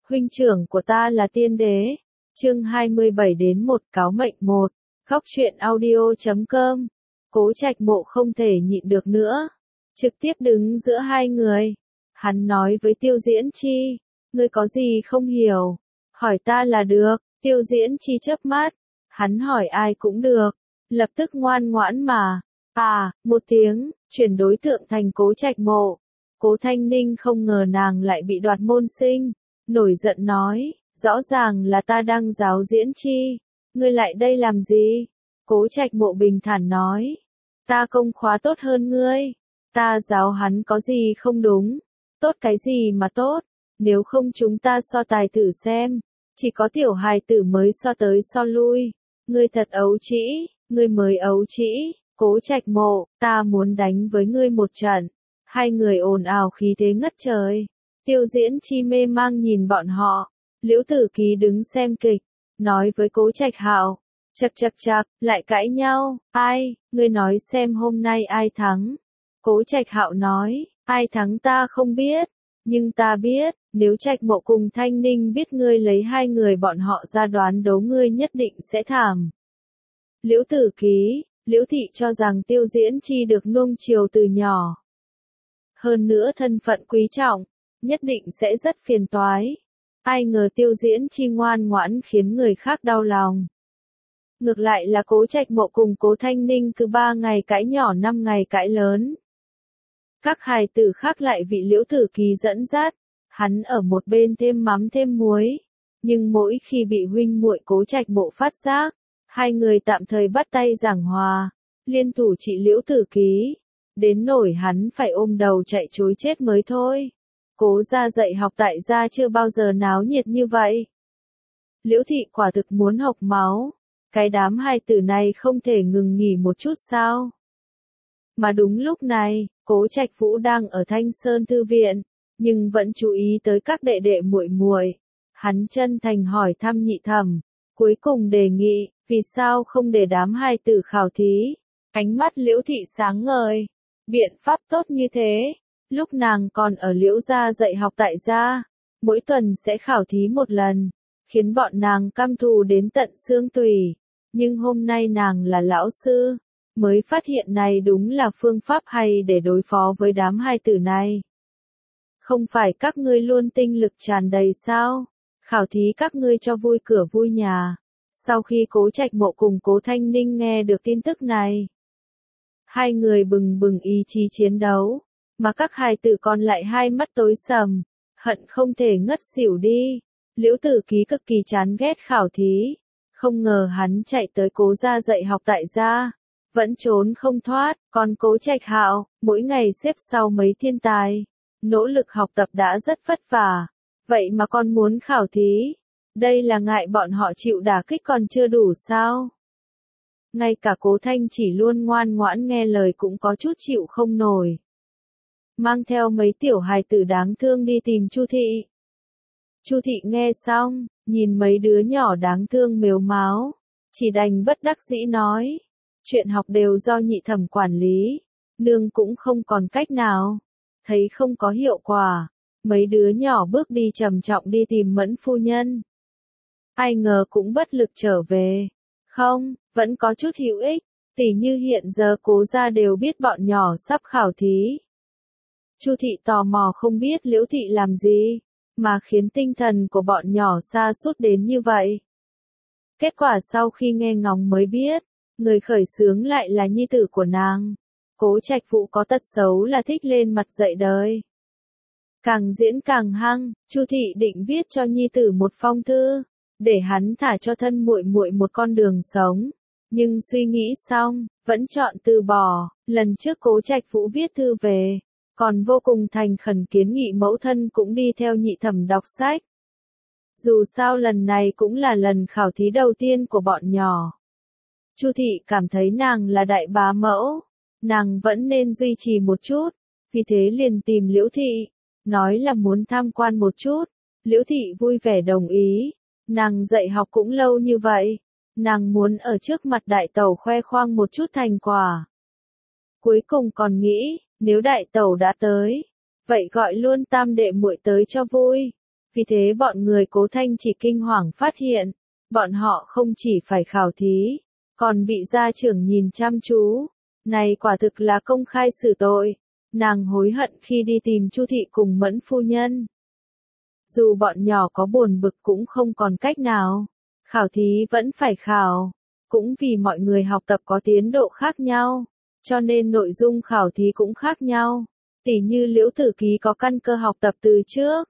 huynh trưởng của ta là tiên đế. Chương 27-1 cáo mệnh 1. Góc truyện audio.com. Cố Trạch Mộ không thể nhịn được nữa, trực tiếp đứng giữa hai người. Hắn nói với Tiêu Diễn Chi, ngươi có gì không hiểu, hỏi ta là được. Tiêu Diễn Chi chớp mắt, hắn hỏi ai cũng được, lập tức ngoan ngoãn mà. Một tiếng, chuyển đối tượng thành Cố Trạch Mộ. Cố Thanh Ninh không ngờ nàng lại bị đoạt môn sinh, nổi giận nói, rõ ràng là ta đang giáo Diễn Chi, ngươi lại đây làm gì? Cố Trạch Mộ bình thản nói, ta công khóa tốt hơn ngươi, ta giáo hắn có gì không đúng, tốt cái gì mà tốt, nếu không chúng ta so tài thử xem, chỉ có tiểu hài tử mới so tới so lui, ngươi thật ấu trĩ, ngươi mới ấu trĩ. Cố Trạch Mộ, ta muốn đánh với ngươi một trận. Hai người ồn ào khí thế ngất trời. Tiêu Diễn Chi mê mang nhìn bọn họ. Liễu Tử Ký đứng xem kịch, nói với Cố Trạch Hạo, chậc, lại cãi nhau, ai, ngươi nói xem hôm nay ai thắng. Cố Trạch Hạo nói, ai thắng ta không biết, nhưng ta biết, nếu Trạch Mộ cùng Thanh Ninh biết ngươi lấy hai người bọn họ ra đoán đấu ngươi nhất định sẽ thảm. Liễu Tử Ký, Liễu Thị cho rằng Tiêu Diễn Chi được nuông chiều từ nhỏ. Hơn nữa thân phận quý trọng, nhất định sẽ rất phiền toái. Ai ngờ Tiêu Diễn Chi ngoan ngoãn khiến người khác đau lòng. Ngược lại là Cố Trạch Mộ cùng Cố Thanh Ninh cứ 3 ngày cãi nhỏ 5 ngày cãi lớn. Các hài tử khác lại bị Liễu Tử Ký dẫn dắt, hắn ở một bên thêm mắm thêm muối. Nhưng mỗi khi bị huynh muội Cố Trạch Mộ phát giác, hai người tạm thời bắt tay giảng hòa, liên thủ trị Liễu Tử Ký, đến nỗi hắn phải ôm đầu chạy trối chết mới thôi. Cố gia dạy học tại gia chưa bao giờ náo nhiệt như vậy. Liễu Thị quả thực muốn hộc máu, cái đám hài tử này không thể ngừng nghỉ một chút sao? Mà đúng lúc này, Cố Trạch Vũ đang ở Thanh Sơn Thư Viện, nhưng vẫn chú ý tới các đệ đệ muội muội. Hắn chân thành hỏi thăm Nhị Thẩm, cuối cùng đề nghị, vì sao không để đám hài tử khảo thí? Ánh mắt Liễu Thị sáng ngời, biện pháp tốt như thế. Lúc nàng còn ở Liễu gia dạy học tại gia, mỗi tuần sẽ khảo thí một lần, khiến bọn nàng căm thù đến tận xương tủy. Nhưng hôm nay nàng là lão sư, mới phát hiện này đúng là phương pháp hay để đối phó với đám hài tử này. Không phải các ngươi luôn tinh lực tràn đầy sao? Khảo thí các ngươi cho vui cửa vui nhà. Sau khi Cố Trạch Mộ cùng Cố Thanh Ninh nghe được tin tức này, hai người bừng bừng ý chí chiến đấu, mà các hài tử còn lại hai mắt tối sầm, hận không thể ngất xỉu đi. Liễu Tử Ký cực kỳ chán ghét khảo thí, không ngờ hắn chạy tới Cố gia dạy học tại gia, vẫn trốn không thoát. Còn Cố Trạch Hạo, mỗi ngày xếp sau mấy thiên tài, nỗ lực học tập đã rất vất vả, vậy mà còn muốn khảo thí, đây là ngại bọn họ chịu đả kích còn chưa đủ sao? Ngay cả Cố Thanh chỉ luôn ngoan ngoãn nghe lời cũng có chút chịu không nổi. Mang theo mấy tiểu hài tử đáng thương đi tìm Chu Thị. Chu Thị nghe xong, nhìn mấy đứa nhỏ đáng thương mếu máo, chỉ đành bất đắc dĩ nói, chuyện học đều do Nhị Thẩm quản lý, nương cũng không còn cách nào. Thấy không có hiệu quả, mấy đứa nhỏ bước đi trầm trọng đi tìm Mẫn phu nhân. Ai ngờ cũng bất lực trở về. Không, vẫn có chút hữu ích, tỉ như hiện giờ Cố gia đều biết bọn nhỏ sắp khảo thí. Chu Thị tò mò không biết Liễu Thị làm gì, mà khiến tinh thần của bọn nhỏ sa sút đến như vậy. Kết quả sau khi nghe ngóng mới biết, người khởi xướng lại là nhi tử của nàng. Cố Trạch Vũ có tật xấu là thích lên mặt dạy đời. Càng diễn càng hăng, Chu Thị định viết cho nhi tử một phong thư, để hắn thả cho thân muội muội một con đường sống. Nhưng suy nghĩ xong, vẫn chọn từ bỏ. Lần trước Cố Trạch Vũ viết thư về, còn vô cùng thành khẩn kiến nghị mẫu thân cũng đi theo Nhị Thẩm đọc sách. Dù sao lần này cũng là lần khảo thí đầu tiên của bọn nhỏ. Chu Thị cảm thấy nàng là đại bá mẫu, nàng vẫn nên duy trì một chút, vì thế liền tìm Liễu Thị, nói là muốn tham quan một chút. Liễu Thị vui vẻ đồng ý, nàng dạy học cũng lâu như vậy, nàng muốn ở trước mặt đại tẩu khoe khoang một chút thành quả. Cuối cùng còn nghĩ, nếu đại tẩu đã tới, vậy gọi luôn tam đệ muội tới cho vui, Vì thế bọn người Cố Thanh chỉ kinh hoàng phát hiện, bọn họ không chỉ phải khảo thí, còn bị gia trưởng nhìn chăm chú. Này quả thực là công khai xử tội. Nàng hối hận khi đi tìm Chu thị cùng Mẫn phu nhân. Dù bọn nhỏ có buồn bực cũng không còn cách nào. Khảo thí vẫn phải khảo. Cũng vì mọi người học tập có tiến độ khác nhau, cho nên nội dung khảo thí cũng khác nhau. Tỉ như Liễu Tử Ký có căn cơ học tập từ trước.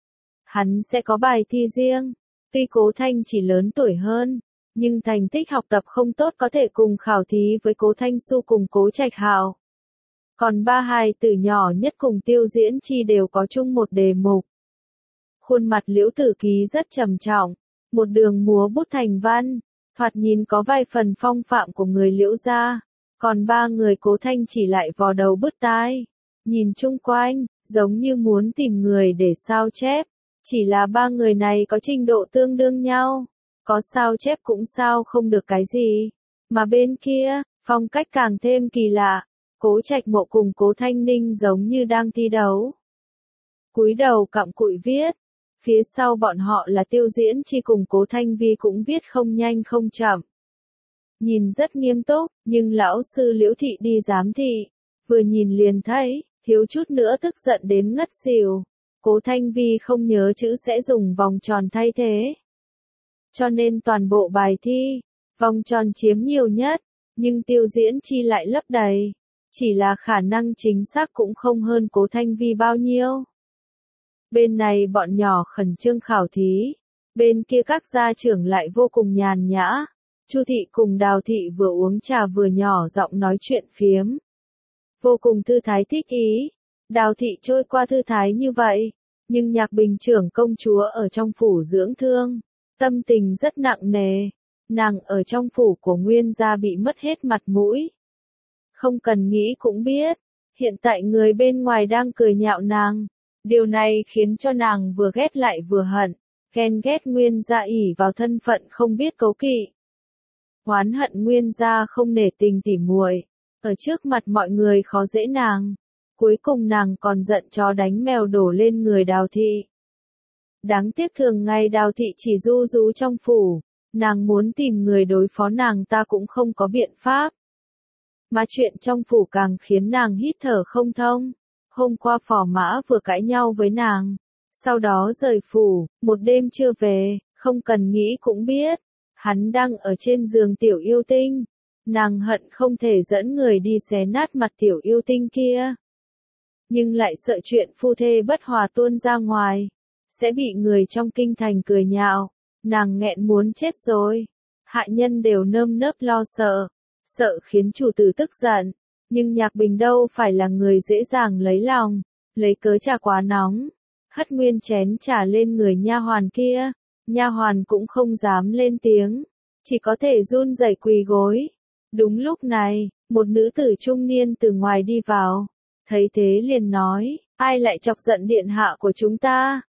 Hắn sẽ có bài thi riêng. Tuy Cố Thanh chỉ lớn tuổi hơn, nhưng thành tích học tập không tốt có thể cùng khảo thí với Cố Thanh Xu cùng Cố Trạch Hạo. Còn ba hài tử nhỏ nhất cùng Tiêu Diễn Chi đều có chung một đề mục. Khuôn mặt Liễu Tử Ký rất trầm trọng, một đường múa bút thành văn, thoạt nhìn có vài phần phong phạm của người Liễu gia, còn ba người Cố Thanh chỉ lại vò đầu bứt tai, nhìn chung quanh, giống như muốn tìm người để sao chép, chỉ là ba người này có trình độ tương đương nhau, có sao chép cũng sao không được cái gì, mà bên kia, phong cách càng thêm kỳ lạ, Cố Trạch Mộ cùng Cố Thanh Ninh giống như đang thi đấu. Cúi đầu cặm cụi viết. Phía sau bọn họ là Tiêu Diễn Chi cùng Cố Thanh Vi cũng viết không nhanh không chậm. Nhìn rất nghiêm túc, nhưng lão sư Liễu thị đi giám thị, vừa nhìn liền thấy, thiếu chút nữa tức giận đến ngất xỉu. Cố Thanh Vi không nhớ chữ sẽ dùng vòng tròn thay thế. Cho nên toàn bộ bài thi, vòng tròn chiếm nhiều nhất, nhưng Tiêu Diễn Chi lại lấp đầy. Chỉ là khả năng chính xác cũng không hơn Cố Thanh Vi bao nhiêu. Bên này bọn nhỏ khẩn trương khảo thí, bên kia các gia trưởng lại vô cùng nhàn nhã. Chu thị cùng Đào thị vừa uống trà vừa nhỏ giọng nói chuyện phiếm. Vô cùng thư thái thích ý, Đào thị trôi qua thư thái như vậy, nhưng Nhạc Bình trưởng công chúa ở trong phủ dưỡng thương, tâm tình rất nặng nề, nàng ở trong phủ của Nguyên gia bị mất hết mặt mũi. Không cần nghĩ cũng biết, hiện tại người bên ngoài đang cười nhạo nàng. Điều này khiến cho nàng vừa ghét lại vừa hận, ghen ghét Nguyên gia ỷ vào thân phận không biết cấu kỵ. Oán hận Nguyên gia không nể tình tỉ muội, ở trước mặt mọi người khó dễ nàng. Cuối cùng nàng còn giận chó đánh mèo đổ lên người Đào thị. Đáng tiếc thường ngày Đào thị chỉ ru rú trong phủ, nàng muốn tìm người đối phó nàng ta cũng không có biện pháp. Mà chuyện trong phủ càng khiến nàng hít thở không thông. Hôm qua Phò Mã vừa cãi nhau với nàng, sau đó rời phủ, một đêm chưa về, không cần nghĩ cũng biết, hắn đang ở trên giường Tiểu Yêu Tinh, nàng hận không thể dẫn người đi xé nát mặt Tiểu Yêu Tinh kia. Nhưng lại sợ chuyện phu thê bất hòa tuôn ra ngoài, sẽ bị người trong kinh thành cười nhạo, nàng nghẹn muốn chết rồi, hạ nhân đều nơm nớp lo sợ, sợ khiến chủ tử tức giận. Nhưng Nhạc Bình đâu phải là người dễ dàng lấy lòng, lấy cớ trà quá nóng, hất nguyên chén trà lên người nha hoàn kia, nha hoàn cũng không dám lên tiếng, chỉ có thể run rẩy quỳ gối. Đúng lúc này, một nữ tử trung niên từ ngoài đi vào, thấy thế liền nói, ai lại chọc giận điện hạ của chúng ta?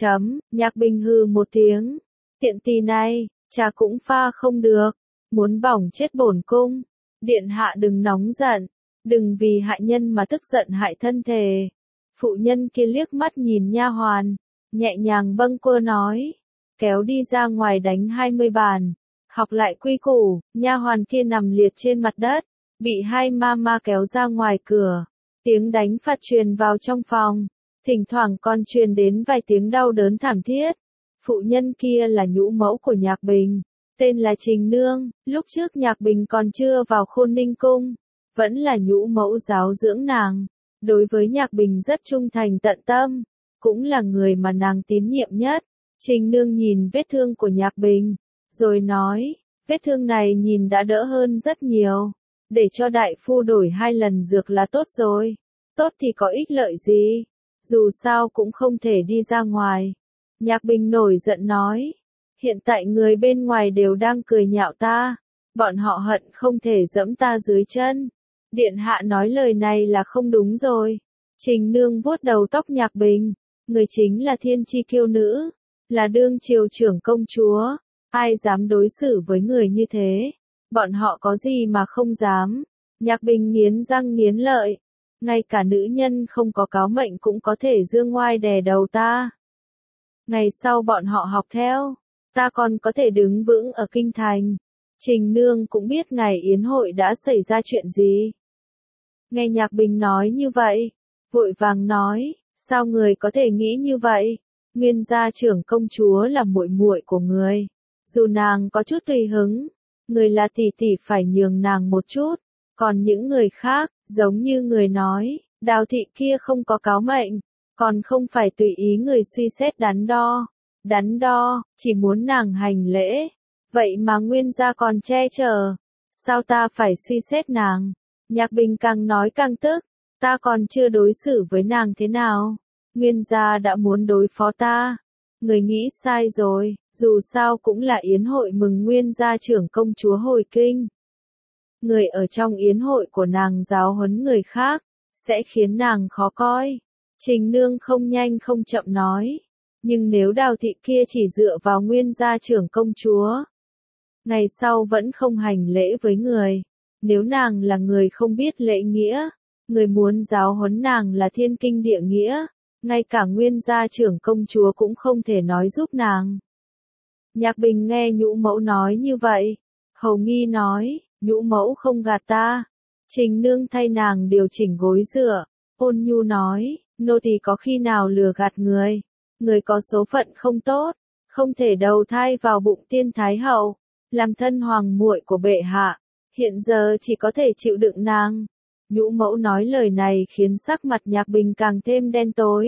Nhạc Bình hừ một tiếng, tiện tì này, trà cũng pha không được, muốn bỏng chết bổn cung, điện hạ đừng nóng giận. Đừng vì hại nhân mà tức giận hại thân thể. Phụ nhân kia liếc mắt nhìn nha hoàn, nhẹ nhàng bâng quơ nói, kéo đi ra ngoài đánh 20 bàn, học lại quy củ. Nha hoàn kia nằm liệt trên mặt đất, bị hai mama kéo ra ngoài cửa. Tiếng đánh phạt truyền vào trong phòng, thỉnh thoảng còn truyền đến vài tiếng đau đớn thảm thiết. Phụ nhân kia là nhũ mẫu của Nhạc Bình, tên là Trình Nương, lúc trước Nhạc Bình còn chưa vào Khôn Ninh cung. Vẫn là nhũ mẫu giáo dưỡng nàng, đối với Nhạc Bình rất trung thành tận tâm, cũng là người mà nàng tín nhiệm nhất. Trình Nương nhìn vết thương của Nhạc Bình, rồi nói, vết thương này nhìn đã đỡ hơn rất nhiều, để cho đại phu đổi 2 lần dược là tốt rồi, tốt thì có ích lợi gì, dù sao cũng không thể đi ra ngoài. Nhạc Bình nổi giận nói, hiện tại người bên ngoài đều đang cười nhạo ta, bọn họ hận không thể giẫm ta dưới chân. Điện hạ nói lời này là không đúng rồi. Trình Nương vuốt đầu tóc Nhạc Bình, người chính là thiên chi kiêu nữ, là đương triều trưởng công chúa, ai dám đối xử với người như thế, bọn họ có gì mà không dám. Nhạc Bình nghiến răng nghiến lợi, ngay cả nữ nhân không có cáo mệnh cũng có thể dương ngoai đè đầu ta. Ngày sau bọn họ học theo, ta còn có thể đứng vững ở kinh thành. Trình Nương cũng biết ngày yến hội đã xảy ra chuyện gì. Nghe Nhạc Bình nói như vậy, vội vàng nói, sao người có thể nghĩ như vậy? Nguyên gia trưởng công chúa là muội muội của người, dù nàng có chút tùy hứng, người là tỷ tỷ phải nhường nàng một chút, còn những người khác, giống như người nói, Đào thị kia không có cáo mệnh, còn không phải tùy ý người suy xét đắn đo, chỉ muốn nàng hành lễ, vậy mà Nguyên gia còn che chở, sao ta phải suy xét nàng? Nhạc Bình càng nói càng tức, ta còn chưa đối xử với nàng thế nào, Nguyên gia đã muốn đối phó ta. Người nghĩ sai rồi, dù sao cũng là yến hội mừng Nguyên gia trưởng công chúa hồi kinh. Người ở trong yến hội của nàng giáo huấn người khác, sẽ khiến nàng khó coi. Trình Nương không nhanh không chậm nói, nhưng nếu Đào thị kia chỉ dựa vào Nguyên gia trưởng công chúa, ngày sau vẫn không hành lễ với người, nếu nàng là người không biết lễ nghĩa, người muốn giáo huấn nàng là thiên kinh địa nghĩa, ngay cả Nguyên gia trưởng công chúa cũng không thể nói giúp nàng. Nhạc Bình nghe Nhũ Mẫu nói như vậy, hầu nghi nói, Nhũ Mẫu không gạt ta. Trình Nương thay nàng điều chỉnh gối dựa, ôn nhu nói, nô tỳ có khi nào lừa gạt người, người có số phận không tốt, không thể đầu thai vào bụng tiên thái hậu, làm thân hoàng muội của bệ hạ, hiện giờ chỉ có thể chịu đựng nàng. Nhũ Mẫu nói lời này khiến sắc mặt Nhạc Bình càng thêm đen tối.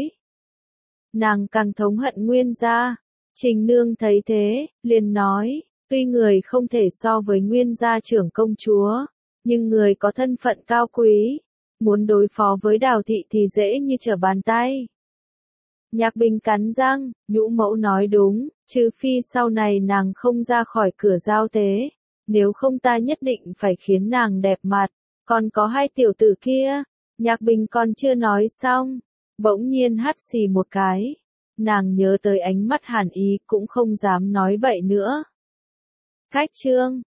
Nàng càng thống hận Nguyên gia. Trình Nương thấy thế, liền nói, tuy người không thể so với Nguyên gia trưởng công chúa, nhưng người có thân phận cao quý, muốn đối phó với Đào thị thì dễ như trở bàn tay. Nhạc Bình cắn răng, Nhũ Mẫu nói đúng, trừ phi sau này nàng không ra khỏi cửa giao tế, nếu không ta nhất định phải khiến nàng đẹp mặt, còn có hai tiểu tử kia. Nhạc Bình còn chưa nói xong, bỗng nhiên hắt xì một cái. Nàng nhớ tới ánh mắt Hàn Ý cũng không dám nói bậy nữa. Cách chương